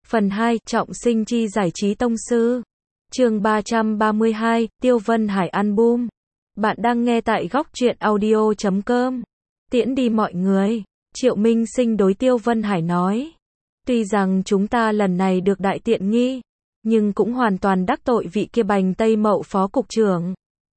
Phần 2, trọng sinh chi giải trí tông sư. Chương 332, Tiêu Vân Hải album. Bạn đang nghe tại góc truyện audio.com. Tiễn đi mọi người. Triệu Minh Sinh đối Tiêu Vân Hải nói. Tuy rằng chúng ta lần này được đại tiện nghi, nhưng cũng hoàn toàn đắc tội vị kia Bành Tây Mậu phó cục trưởng.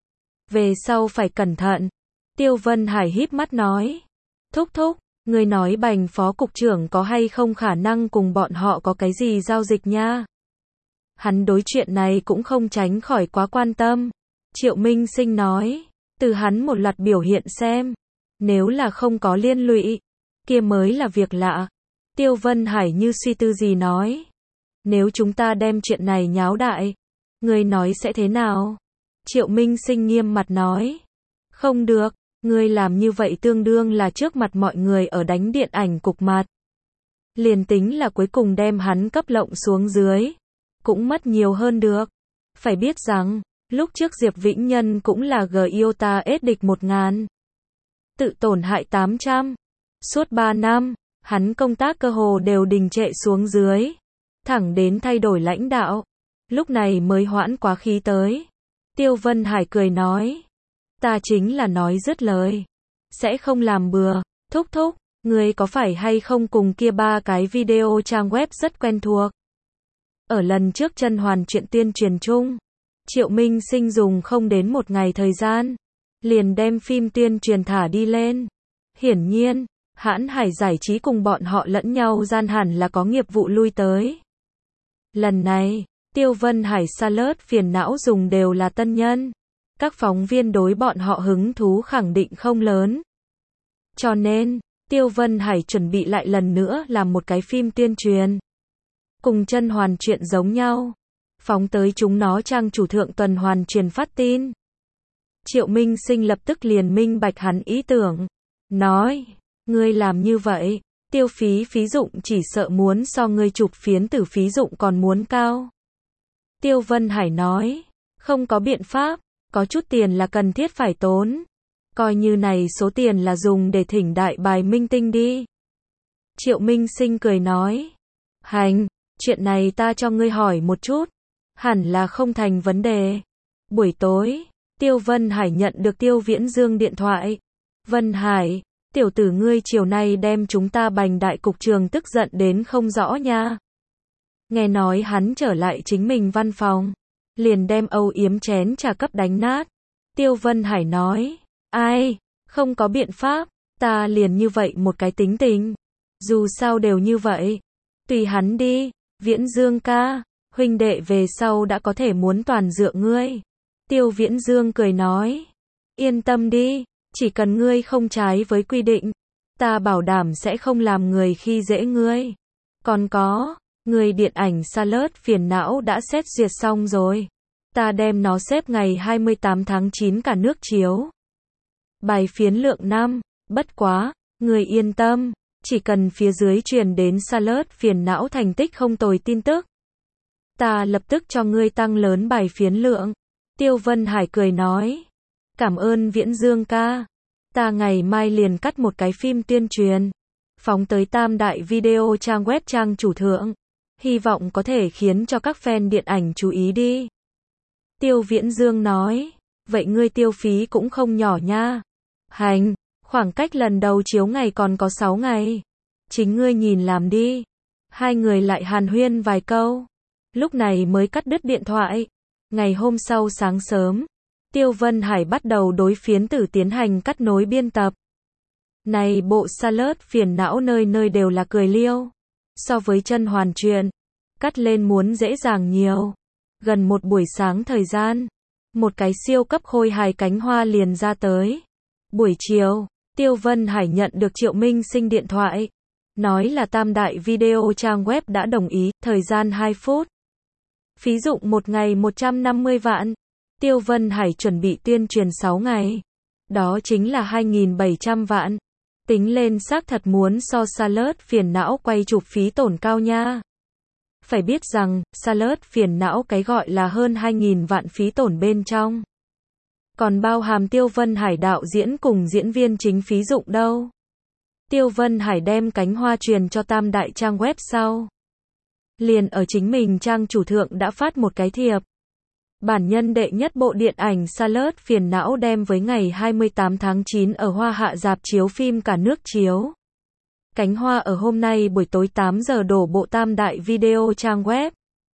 Về sau phải cẩn thận. Tiêu Vân Hải híp mắt nói. Thúc thúc, người nói Bành phó cục trưởng có hay không khả năng cùng bọn họ có cái gì giao dịch nha. Hắn đối chuyện này cũng không tránh khỏi quá quan tâm. Triệu Minh Sinh nói. Từ hắn một loạt biểu hiện xem. Nếu là không có liên lụy, kia mới là việc lạ. Tiêu Vân Hải như suy tư gì nói. Nếu chúng ta đem chuyện này nháo đại, ngươi nói sẽ thế nào? Triệu Minh Sinh nghiêm mặt nói. Không được, ngươi làm như vậy tương đương là trước mặt mọi người ở đánh điện ảnh cục mặt. Liền tính là cuối cùng đem hắn cấp lộng xuống dưới, cũng mất nhiều hơn được. Phải biết rằng, lúc trước Diệp Vĩnh Nhân cũng là Giota S địch 1000. Tự tổn hại 800. Suốt 3 năm, hắn công tác cơ hồ đều đình trệ xuống dưới. Thẳng đến thay đổi lãnh đạo. Lúc này mới hoãn quá khí tới. Tiêu Vân Hải cười nói. Ta chính là nói dứt lời. Sẽ không làm bừa. Thúc thúc, ngươi có phải hay không cùng kia 3 cái video trang web rất quen thuộc? Ở lần trước Chân Hoàn chuyện tuyên truyền chung, Triệu Minh Sinh dùng không đến một ngày thời gian, liền đem phim tuyên truyền thả đi lên. Hiển nhiên, Hãn Hải giải trí cùng bọn họ lẫn nhau gian hẳn là có nghiệp vụ lui tới. Lần này, Tiêu Vân Hải Salad phiền não dùng đều là tân nhân. Các phóng viên đối bọn họ hứng thú khẳng định không lớn. Cho nên, Tiêu Vân Hải chuẩn bị lại lần nữa làm một cái phim tuyên truyền. Cùng Chân Hoàn chuyện giống nhau. Phóng tới chúng nó trang chủ thượng tuần hoàn truyền phát tin. Triệu Minh Sinh lập tức liền minh bạch hắn ý tưởng. Nói, ngươi làm như vậy, tiêu phí dụng chỉ sợ muốn so ngươi chụp phiến tử phí dụng còn muốn cao. Tiêu Vân Hải nói, không có biện pháp, có chút tiền là cần thiết phải tốn. Coi như này số tiền là dùng để thỉnh đại bài minh tinh đi. Triệu Minh Sinh cười nói, hành, chuyện này ta cho ngươi hỏi một chút. Hẳn là không thành vấn đề. Buổi tối, Tiêu Vân Hải nhận được Tiêu Viễn Dương điện thoại. Vân Hải, tiểu tử ngươi chiều nay đem chúng ta Bành đại cục trường tức giận đến không rõ nha. Nghe nói hắn trở lại chính mình văn phòng, liền đem âu yếm chén trà cấp đánh nát. Tiêu Vân Hải nói, ai, không có biện pháp, ta liền như vậy một cái tính tình. Dù sao đều như vậy, tùy hắn đi, Viễn Dương ca, huynh đệ về sau đã có thể muốn toàn dựa ngươi. Tiêu Viễn Dương cười nói, yên tâm đi, chỉ cần ngươi không trái với quy định, ta bảo đảm sẽ không làm người khi dễ ngươi. Còn có, người điện ảnh Salad phiền não đã xét duyệt xong rồi. Ta đem nó xếp ngày 28 tháng 9 cả nước chiếu. Bài phiến lượng 5, bất quá, người yên tâm, chỉ cần phía dưới truyền đến Salad phiền não thành tích không tồi tin tức. Ta lập tức cho ngươi tăng lớn bài phiến lượng. Tiêu Vân Hải cười nói. Cảm ơn Viễn Dương ca. Ta ngày mai liền cắt một cái phim tuyên truyền. Phóng tới tam đại video trang web trang chủ thượng. Hy vọng có thể khiến cho các fan điện ảnh chú ý đi. Tiêu Viễn Dương nói. Vậy ngươi tiêu phí cũng không nhỏ nha. Hành, khoảng cách lần đầu chiếu ngày còn có 6 ngày. Chính ngươi nhìn làm đi. Hai người lại hàn huyên vài câu. Lúc này mới cắt đứt điện thoại. Ngày hôm sau sáng sớm, Tiêu Vân Hải bắt đầu đối phiến tử tiến hành cắt nối biên tập. Này bộ Salad phiền não nơi nơi đều là cười liêu. So với Chân Hoàn chuyện, cắt lên muốn dễ dàng nhiều. Gần một buổi sáng thời gian, một cái siêu cấp khôi hài cánh hoa liền ra tới. Buổi chiều, Tiêu Vân Hải nhận được Triệu Minh Sinh điện thoại. Nói là tam đại video trang web đã đồng ý, thời gian 2 phút. Phí dụng một ngày 150 vạn. Tiêu Vân Hải chuẩn bị tuyên truyền 6 ngày. Đó chính là 2.700 vạn. Tính lên xác thật muốn so Salad phiền não quay chụp phí tổn cao nha. Phải biết rằng, Salad phiền não cái gọi là hơn 2.000 vạn phí tổn bên trong. Còn bao hàm Tiêu Vân Hải đạo diễn cùng diễn viên chính phí dụng đâu. Tiêu Vân Hải đem cánh hoa truyền cho tam đại trang web sau. liền ở chính mình trang chủ thượng đã phát một cái thiệp. Bản nhân đệ nhất bộ điện ảnh Salad phiền não đem với ngày 28 tháng 9 ở Hoa Hạ rạp chiếu phim cả nước chiếu. Cánh hoa ở hôm nay buổi tối 8 giờ đổ bộ tam đại video trang web.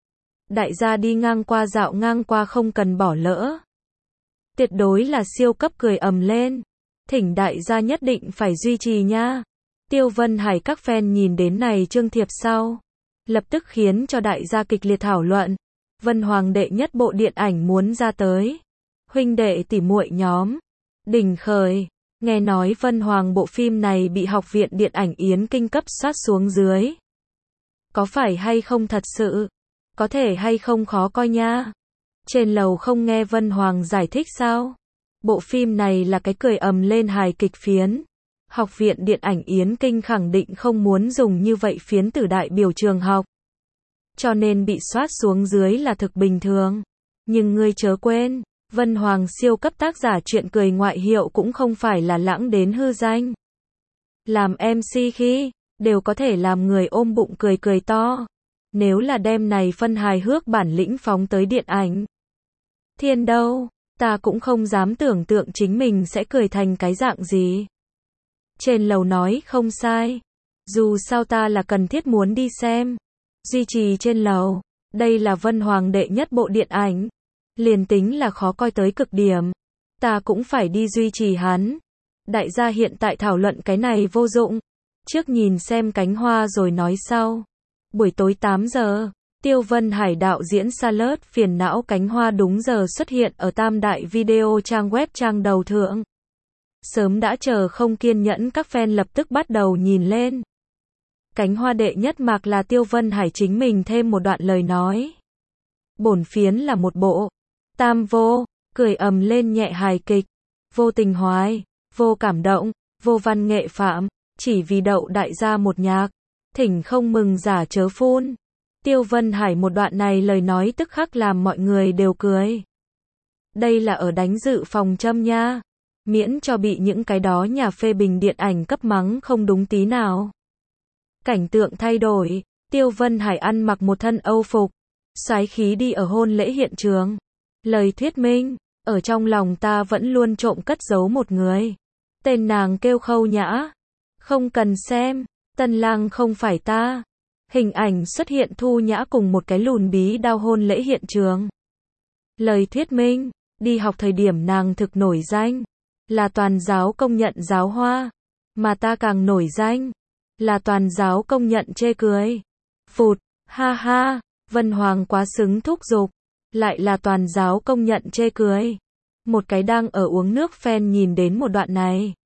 Đại gia đi ngang qua dạo ngang qua không cần bỏ lỡ. Tuyệt đối là siêu cấp cười ầm lên. Thỉnh đại gia nhất định phải duy trì nha. Tiêu Vân Hải các fan nhìn đến này chương thiệp sau. Lập tức khiến cho đại gia kịch liệt thảo luận. Vân Hoàng đệ nhất bộ điện ảnh muốn ra tới. Huynh đệ tỉ muội nhóm. Đỉnh khởi. Nghe nói Vân Hoàng bộ phim này bị Học viện Điện ảnh Yến Kinh cấp soát xuống dưới. Có phải hay không thật sự? Có thể hay không khó coi nha. Trên lầu không nghe Vân Hoàng giải thích sao? Bộ phim này là cái cười ầm lên hài kịch phiến. Học viện Điện ảnh Yến Kinh khẳng định không muốn dùng như vậy phiến từ đại biểu trường học. Cho nên bị soát xuống dưới là thực bình thường. Nhưng ngươi chớ quên, Vân Hoàng siêu cấp tác giả chuyện cười ngoại hiệu cũng không phải là lãng đến hư danh. Làm MC khi, đều có thể làm người ôm bụng cười cười to. Nếu là đem này phân hài hước bản lĩnh phóng tới điện ảnh. Thiên đâu, ta cũng không dám tưởng tượng chính mình sẽ cười thành cái dạng gì. Trên lầu nói không sai. Dù sao ta là cần thiết muốn đi xem. Duy trì trên lầu. Đây là Vân Hoàng đệ nhất bộ điện ảnh. Liền tính là khó coi tới cực điểm. Ta cũng phải đi duy trì hắn. Đại gia hiện tại thảo luận cái này vô dụng. Trước nhìn xem cánh hoa rồi nói sau. Buổi tối 8 giờ. Tiêu Vân Hải đạo diễn Salad phiền não cánh hoa đúng giờ xuất hiện ở tam đại video trang web trang đầu thượng. Sớm đã chờ không kiên nhẫn các fan lập tức bắt đầu nhìn lên. Cánh hoa đệ nhất mạc là Tiêu Vân Hải chính mình thêm một đoạn lời nói. Bổn phiến là một bộ. Tam vô, cười ầm lên nhẹ hài kịch. Vô tình hoài, vô cảm động, vô văn nghệ phạm. Chỉ vì đậu đại gia một nhạc. Thỉnh không mừng giả chớ phun. Tiêu Vân Hải một đoạn này lời nói tức khắc làm mọi người đều cười. Đây là ở đánh dự phòng châm nha. Miễn cho bị những cái đó nhà phê bình điện ảnh cấp mắng không đúng tí nào. Cảnh tượng thay đổi, Tiêu Vân Hải ăn mặc một thân Âu phục, soái khí đi ở hôn lễ hiện trường. Lời thuyết minh, ở trong lòng ta vẫn luôn trộm cất giấu một người. Tên nàng kêu Khâu Nhã. Không cần xem, tân lang không phải ta. Hình ảnh xuất hiện Thu Nhã cùng một cái lùn bí đao hôn lễ hiện trường. Lời thuyết minh, đi học thời điểm nàng thực nổi danh. Là toàn giáo công nhận giáo hoa. Mà ta càng nổi danh. Là toàn giáo công nhận chê cười. Phụt, ha ha, Vân Hoàng quá xứng thúc giục. Lại là toàn giáo công nhận chê cười. Một cái đang ở uống nước fan nhìn đến một đoạn này.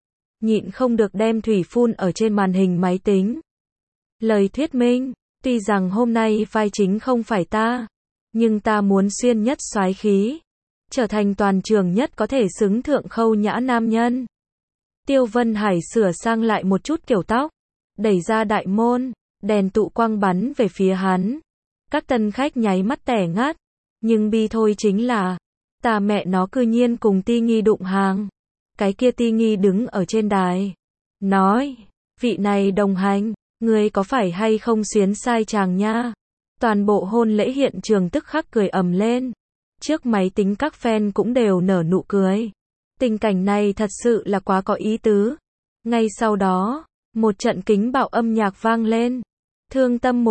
Nhịn không được đem thủy phun ở trên màn hình máy tính. Lời thuyết minh, tuy rằng hôm nay vai chính không phải ta. Nhưng ta muốn xuyên nhất soái khí. Trở thành toàn trường nhất có thể xứng thượng Khâu Nhã nam nhân. Tiêu Vân Hải sửa sang lại một chút kiểu tóc. Đẩy ra đại môn, đèn tụ quang bắn về phía hắn. Các tân khách nháy mắt tẻ ngắt. Nhưng bi thôi chính là, ta mẹ nó cư nhiên cùng Ti Nghi đụng hàng. Cái kia Ti Nghi đứng ở trên đài. Nói, vị này đồng hành, ngươi có phải hay không xuyến sai chàng nha. Toàn bộ hôn lễ hiện trường tức khắc cười ầm lên. Trước máy tính các fan cũng đều nở nụ cười. Tình cảnh này thật sự là quá có ý tứ. Ngay sau đó, một trận kính bạo âm nhạc vang lên. Thương tâm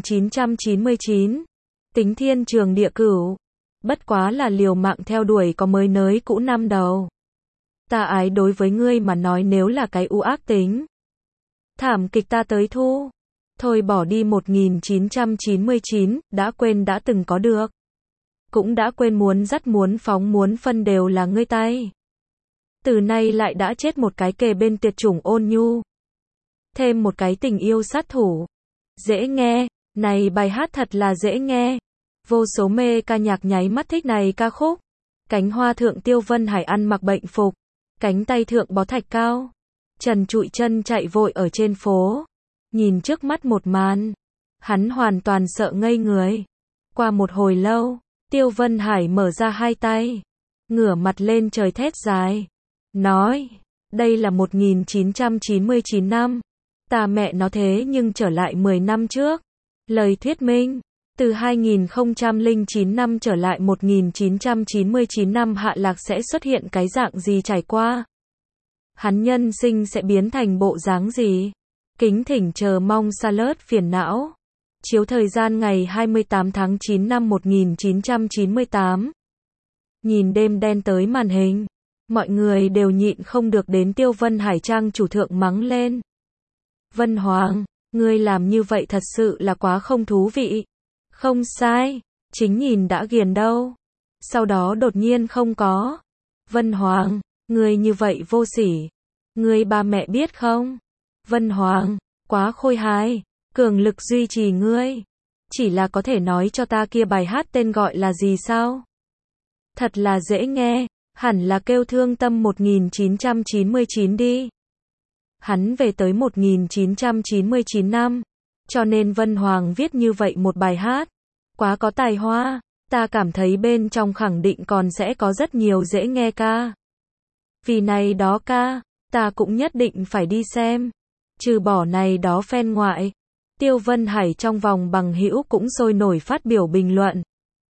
1999. Tính thiên trường địa cửu. Bất quá là liều mạng theo đuổi có mới nới cũ năm đầu. Ta ái đối với ngươi mà nói nếu là cái u ác tính. Thảm kịch ta tới thu. Thôi bỏ đi 1999, đã quên đã từng có được. Cũng đã quên muốn dắt muốn phóng muốn phân đều là ngươi tay. Từ nay lại đã chết một cái kề bên tuyệt chủng ôn nhu. Thêm một cái tình yêu sát thủ. Dễ nghe, này bài hát thật là dễ nghe. Vô số mê ca nhạc nháy mắt thích này ca khúc. Cánh hoa thượng Tiêu Vân Hải ăn mặc bệnh phục. Cánh tay thượng bó thạch cao. Trần trụi chân chạy vội ở trên phố. Nhìn trước mắt một màn. Hắn hoàn toàn sợ ngây người. Qua một hồi lâu, Tiêu Vân Hải mở ra hai tay. Ngửa mặt lên trời thét dài. Nói, đây là 1999 năm. Ta mẹ nó thế nhưng trở lại 10 năm trước. Lời thuyết minh. Từ 2009 năm trở lại 1999 năm Hạ Lạc sẽ xuất hiện cái dạng gì trải qua? Hắn nhân sinh sẽ biến thành bộ dáng gì? Kính thỉnh chờ mong Salad phiền não. Chiếu thời gian ngày 28 tháng 9 năm 1998. Nhìn đêm đen tới màn hình. Mọi người đều nhịn không được đến Tiêu Vân Hải trang chủ thượng mắng lên. Vân Hoàng, ngươi làm như vậy thật sự là quá không thú vị. Không sai, chính nhìn đã ghiền đâu. Sau đó đột nhiên không có. Vân Hoàng, ngươi như vậy vô sỉ. Ngươi ba mẹ biết không? Vân Hoàng, quá khôi hài, cường lực duy trì ngươi. Chỉ là có thể nói cho ta kia bài hát tên gọi là gì sao? Thật là dễ nghe, hẳn là kêu Thương Tâm 1999 đi. Hắn về tới 1999 năm, cho nên Vân Hoàng viết như vậy một bài hát. Quá có tài hoa, ta cảm thấy bên trong khẳng định còn sẽ có rất nhiều dễ nghe ca. Vì này đó ca, ta cũng nhất định phải đi xem. Trừ bỏ này đó fan ngoại, Tiêu Vân Hải trong vòng bằng hữu cũng sôi nổi phát biểu bình luận.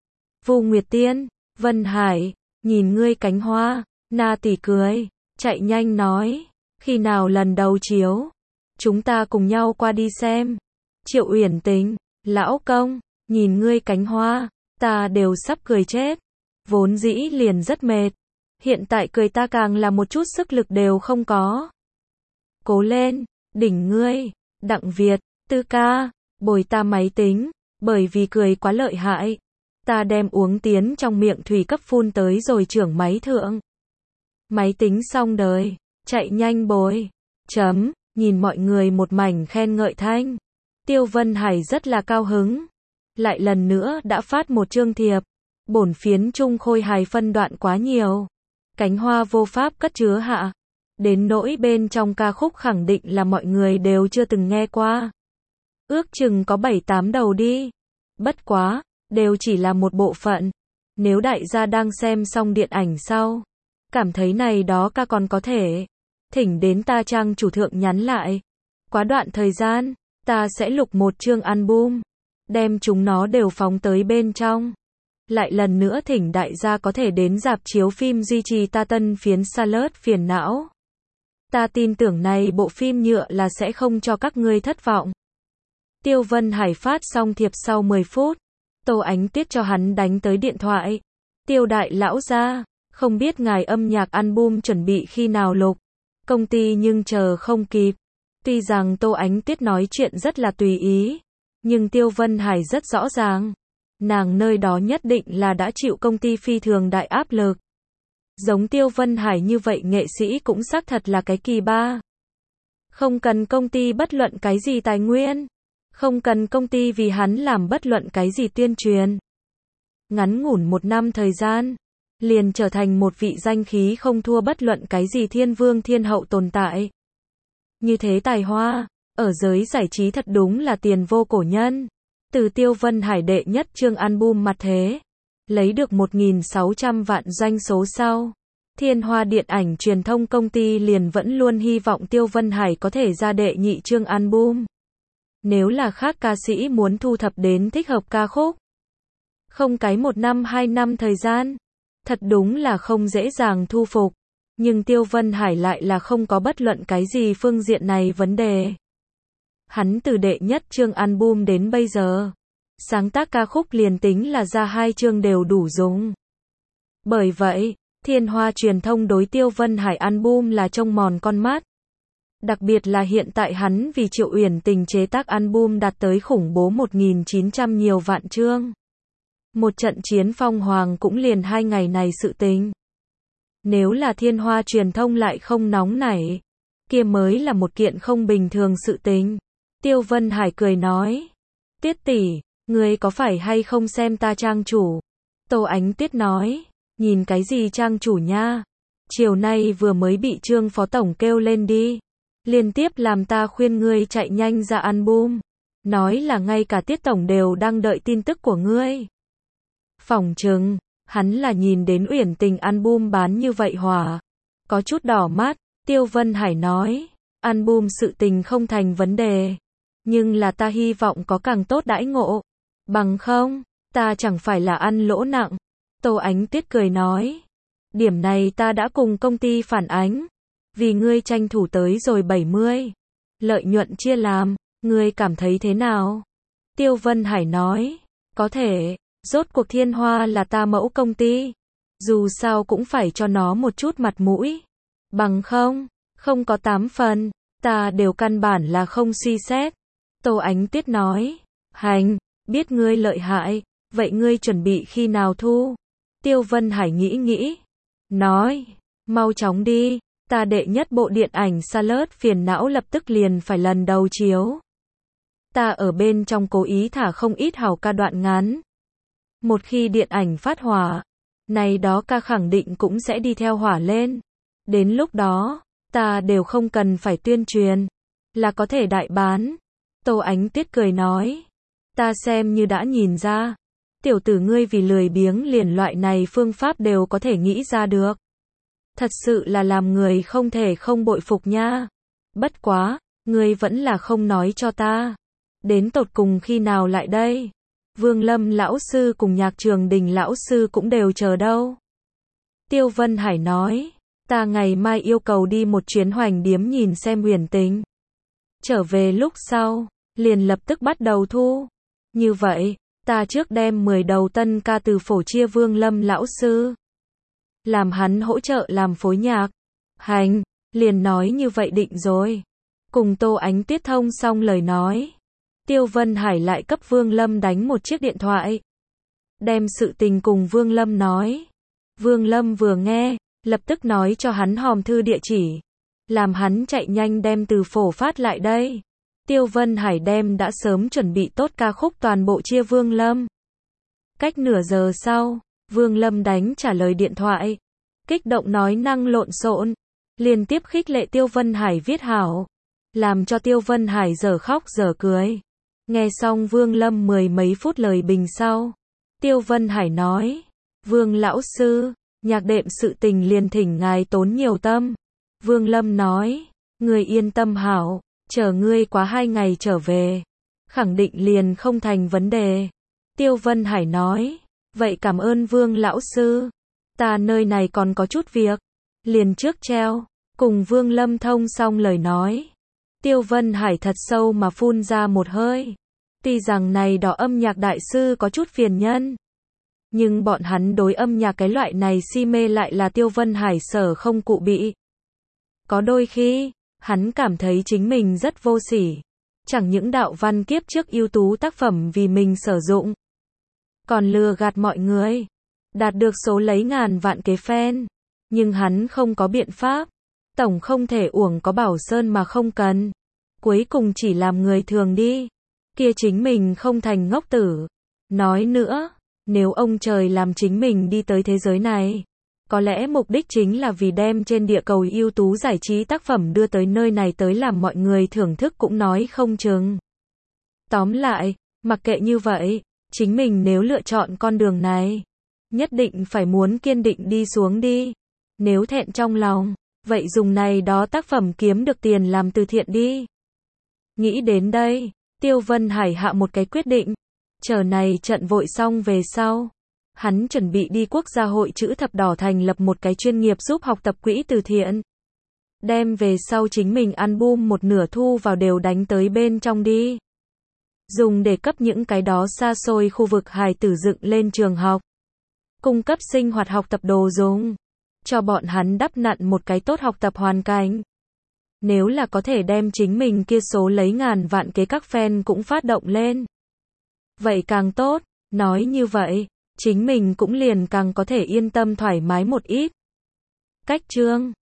Vu Nguyệt Tiên, Vân Hải, nhìn ngươi cánh hoa, Na tỷ cười, chạy nhanh nói, khi nào lần đầu chiếu, chúng ta cùng nhau qua đi xem. Triệu Uyển Tình, lão công, nhìn ngươi cánh hoa, ta đều sắp cười chết. Vốn dĩ liền rất mệt, hiện tại cười ta càng là một chút sức lực đều không có. Cố lên, đỉnh ngươi, Đặng Việt, Tư ca, bồi ta máy tính, bởi vì cười quá lợi hại. Ta đem uống tiến trong miệng thủy cấp phun tới rồi trưởng máy thượng. Máy tính xong đời, chạy nhanh bồi. Chấm, nhìn mọi người một mảnh khen ngợi thanh. Tiêu Vân Hải rất là cao hứng. Lại lần nữa đã phát một chương thiệp. Bổn phiến trung khôi hài phân đoạn quá nhiều. Cánh hoa vô pháp cất chứa hạ. Đến nỗi bên trong ca khúc khẳng định là mọi người đều chưa từng nghe qua. Ước chừng có 7-8 đầu đi. Bất quá, đều chỉ là một bộ phận. Nếu đại gia đang xem xong điện ảnh sau, cảm thấy này đó ca còn có thể, thỉnh đến ta trang chủ thượng nhắn lại. Quá đoạn thời gian, ta sẽ lục một chương album, đem chúng nó đều phóng tới bên trong. Lại lần nữa thỉnh đại gia có thể đến rạp chiếu phim duy trì ta tân phiến Salad phiền não. Ta tin tưởng này bộ phim nhựa là sẽ không cho các ngươi thất vọng. Tiêu Vân Hải phát xong thiệp sau 10 phút. Tô Ánh Tuyết cho hắn đánh tới điện thoại. Tiêu đại lão gia, không biết ngài âm nhạc album chuẩn bị khi nào lục. Công ty nhưng chờ không kịp. Tuy rằng Tô Ánh Tuyết nói chuyện rất là tùy ý, nhưng Tiêu Vân Hải rất rõ ràng. Nàng nơi đó nhất định là đã chịu công ty phi thường đại áp lực. Giống Tiêu Vân Hải như vậy nghệ sĩ cũng xác thật là cái kỳ ba. Không cần công ty bất luận cái gì tài nguyên. Không cần công ty vì hắn làm bất luận cái gì tuyên truyền. Ngắn ngủn 1 năm thời gian, liền trở thành một vị danh khí không thua bất luận cái gì thiên vương thiên hậu tồn tại. Như thế tài hoa, ở giới giải trí thật đúng là tiền vô cổ nhân. Từ Tiêu Vân Hải đệ nhất chương album Mặt Thế, lấy được 1.600 vạn doanh số sau. Thiên Hoa Điện ảnh truyền thông công ty liền vẫn luôn hy vọng Tiêu Vân Hải có thể ra đệ nhị chương album. Nếu là khác ca sĩ muốn thu thập đến thích hợp ca khúc, không cái 1 năm 2 năm thời gian, thật đúng là không dễ dàng thu phục. Nhưng Tiêu Vân Hải lại là không có bất luận cái gì phương diện này vấn đề. Hắn từ đệ nhất chương album đến bây giờ, sáng tác ca khúc liền tính là ra 2 chương đều đủ dùng. Bởi vậy, Thiên Hoa truyền thông đối Tiêu Vân Hải album là trông mòn con mắt. Đặc biệt là hiện tại hắn vì Triệu Uyển Tình chế tác album đạt tới khủng bố 1.900 nhiều vạn chương. Một trận chiến phong hoàng cũng liền 2 ngày này sự tình. Nếu là Thiên Hoa truyền thông lại không nóng nảy, kia mới là một kiện không bình thường sự tình. Tiêu Vân Hải cười nói, Tuyết tỷ, ngươi có phải hay không xem ta trang chủ? Tô Ánh Tuyết nói, nhìn cái gì trang chủ nha? Chiều nay vừa mới bị Trương phó tổng kêu lên đi. Liên tiếp làm ta khuyên ngươi chạy nhanh ra album. Nói là ngay cả Tiết tổng đều đang đợi tin tức của ngươi. Phỏng chừng, hắn là nhìn đến Uyển Tình album bán như vậy hỏa. Có chút đỏ mắt, Tiêu Vân Hải nói, album sự tình không thành vấn đề. Nhưng là ta hy vọng có càng tốt đãi ngộ. Bằng không, ta chẳng phải là ăn lỗ nặng. Tô Ánh Tuyết cười nói. Điểm này ta đã cùng công ty phản ánh. Vì ngươi tranh thủ tới rồi 70. Lợi nhuận chia làm, ngươi cảm thấy thế nào? Tiêu Vân Hải nói. Có thể, rốt cuộc Thiên Hoa là ta mẫu công ty. Dù sao cũng phải cho nó một chút mặt mũi. Bằng không, không có 8 phần, ta đều căn bản là không suy xét. Tô Ánh Tuyết nói. Hành, biết ngươi lợi hại, vậy ngươi chuẩn bị khi nào thu? Tiêu Vân Hải nghĩ nghĩ. Nói, mau chóng đi, ta đệ nhất bộ điện ảnh Salad phiền não lập tức liền phải lần đầu chiếu. Ta ở bên trong cố ý thả không ít hào ca đoạn ngắn. Một khi điện ảnh phát hỏa, này đó ca khẳng định cũng sẽ đi theo hỏa lên. Đến lúc đó, ta đều không cần phải tuyên truyền, là có thể đại bán. Tô Ánh Tuyết cười nói. Ta xem như đã nhìn ra. Tiểu tử ngươi vì lười biếng liền loại này phương pháp đều có thể nghĩ ra được. Thật sự là làm người không thể không bội phục nha. Bất quá, ngươi vẫn là không nói cho ta. Đến tột cùng khi nào lại đây? Vương Lâm lão sư cùng Nhạc Trường Đình lão sư cũng đều chờ đâu. Tiêu Vân Hải nói. Ta ngày mai yêu cầu đi một chuyến Hoành Điếm nhìn xem huyền tính. Trở về lúc sau, liền lập tức bắt đầu thu. Như vậy, ta trước đem 10 đầu tân ca từ phổ chia Vương Lâm lão sư. Làm hắn hỗ trợ làm phối nhạc. Hành, liền nói như vậy định rồi. Cùng Tô Ánh Tuyết thông xong lời nói. Tiêu Vân Hải lại cấp Vương Lâm đánh một chiếc điện thoại. Đem sự tình cùng Vương Lâm nói. Vương Lâm vừa nghe, lập tức nói cho hắn hòm thư địa chỉ. Làm hắn chạy nhanh đem từ phổ phát lại đây. Tiêu Vân Hải đem đã sớm chuẩn bị tốt ca khúc toàn bộ chia Vương Lâm. Cách nửa giờ sau, Vương Lâm đánh trả lời điện thoại. Kích động nói năng lộn xộn. Liên tiếp khích lệ Tiêu Vân Hải viết hảo. Làm cho Tiêu Vân Hải dở khóc dở cười. Nghe xong Vương Lâm 10 mấy phút lời bình sau. Tiêu Vân Hải nói. Vương lão sư, nhạc đệm sự tình liền thỉnh ngài tốn nhiều tâm. Vương Lâm nói. Người yên tâm hảo. Chờ ngươi quá 2 ngày trở về. Khẳng định liền không thành vấn đề. Tiêu Vân Hải nói. Vậy cảm ơn Vương lão sư. Ta nơi này còn có chút việc. Liền trước treo. Cùng Vương Lâm thông xong lời nói. Tiêu Vân Hải thật sâu mà phun ra một hơi. Tuy rằng này đó âm nhạc đại sư có chút phiền nhân. Nhưng bọn hắn đối âm nhạc cái loại này si mê lại là Tiêu Vân Hải sở không cụ bị. Có đôi khi, hắn cảm thấy chính mình rất vô sỉ. Chẳng những đạo văn kiếp trước ưu tú tác phẩm vì mình sử dụng. Còn lừa gạt mọi người. Đạt được số lấy ngàn vạn cái fan. Nhưng hắn không có biện pháp. Tổng không thể uổng có Bảo Sơn mà không cần. Cuối cùng chỉ làm người thường đi. Kia chính mình không thành ngốc tử. Nói nữa, nếu ông trời làm chính mình đi tới thế giới này, có lẽ mục đích chính là vì đem trên địa cầu ưu tú giải trí tác phẩm đưa tới nơi này tới làm mọi người thưởng thức cũng nói không chừng. Tóm lại, mặc kệ như vậy, chính mình nếu lựa chọn con đường này, nhất định phải muốn kiên định đi xuống đi. Nếu thẹn trong lòng, vậy dùng này đó tác phẩm kiếm được tiền làm từ thiện đi. Nghĩ đến đây, Tiêu Vân Hải hạ một cái quyết định. Chờ này trận vội xong về sau. Hắn chuẩn bị đi Quốc gia hội chữ thập đỏ thành lập một cái chuyên nghiệp giúp học tập quỹ từ thiện. Đem về sau chính mình album một nửa thu vào đều đánh tới bên trong đi. Dùng để cấp những cái đó xa xôi khu vực hài tử dựng lên trường học. Cung cấp sinh hoạt học tập đồ dùng. Cho bọn hắn đắp nặn một cái tốt học tập hoàn cảnh. Nếu là có thể đem chính mình kia số lấy ngàn vạn cái các fan cũng phát động lên. Vậy càng tốt, nói như vậy, chính mình cũng liền càng có thể yên tâm thoải mái một ít. Cách chương